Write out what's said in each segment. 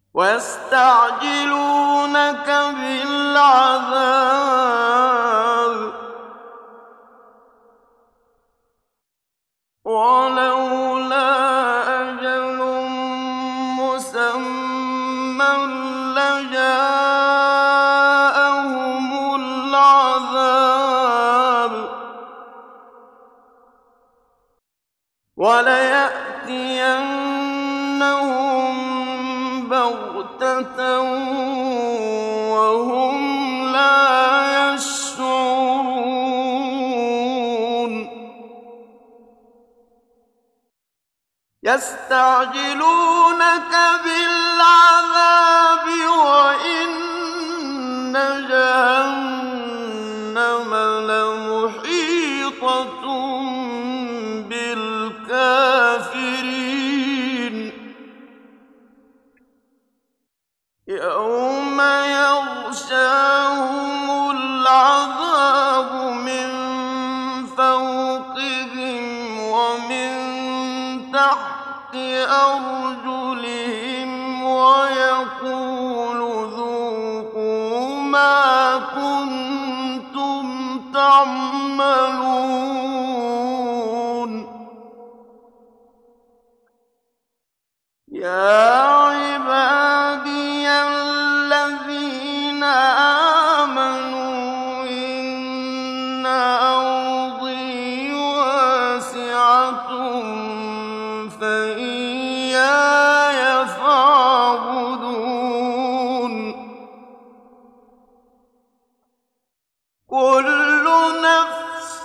ويستعجلونك بالعذاب ولولا أجل مسمى لجاءهم العذاب وليأتينهم بغتة وهم لا يشعرون يستعجلونك بالعذاب وإن جهنم لمحيطة بالكافرين يوم يغشاهم العذاب من فوقهم ومن تحت أرجلهم ويقول ذوقوا ما كنتم تعملون يا عبادي الذين آمنوا إن أرضي واسعة فإياي فاعبدون كل نفس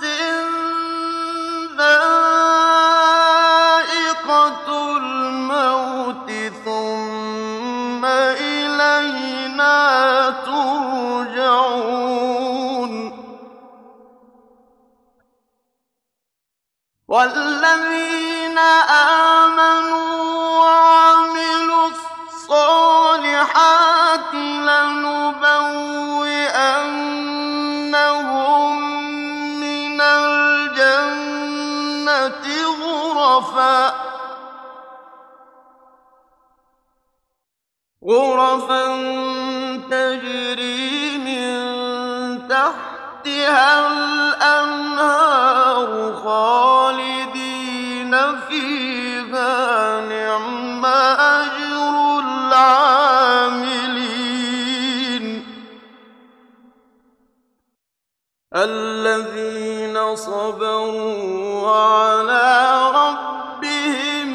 ذائقة الموت ثم إلينا ترجعون والذين آمنوا وعملوا الصالحات لنبوئنهم من الجنة غرفا تجري من تحتها الأنهار خالدين فيها نعم أجر العاملين الذين صبروا وعلى ربهم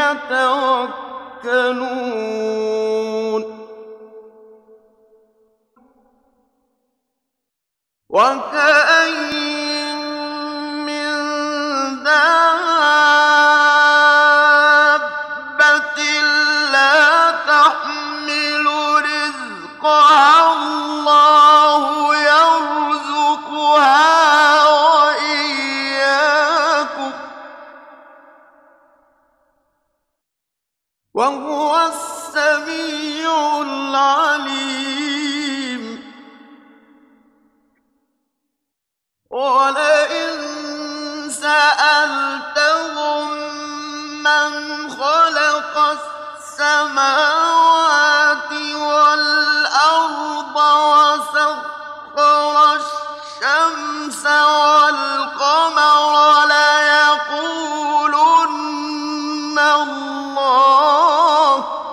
يتوكلون وكأين من دابة لا تحمل رزقها الله يرزقها وإياكم وهو السميع العليم ولئن سألتهم من خلق السماوات والأرض وسخر الشمس والقمر ليقولن الله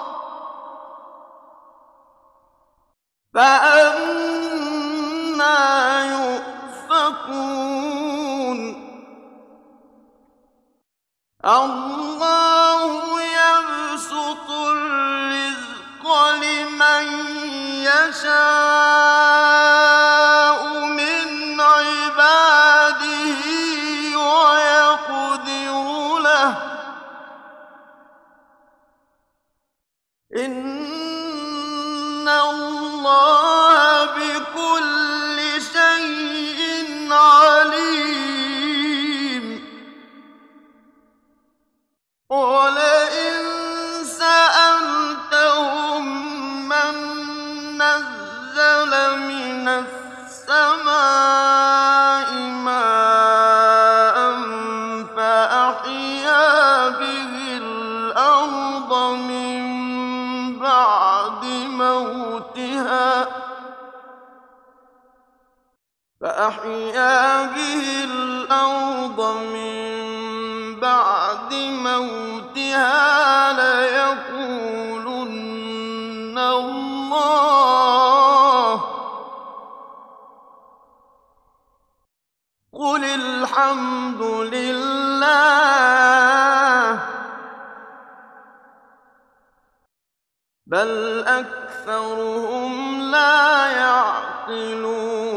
فأنى يؤفكون الله يبسط الرزق لمن يشاء من عباده ويقدر له إن الله بكل شيء عليم موتها فأحيا به الأرض من بعد موتها ليقولن الله قل الحمد لله بل أكثرهم لا يعقلون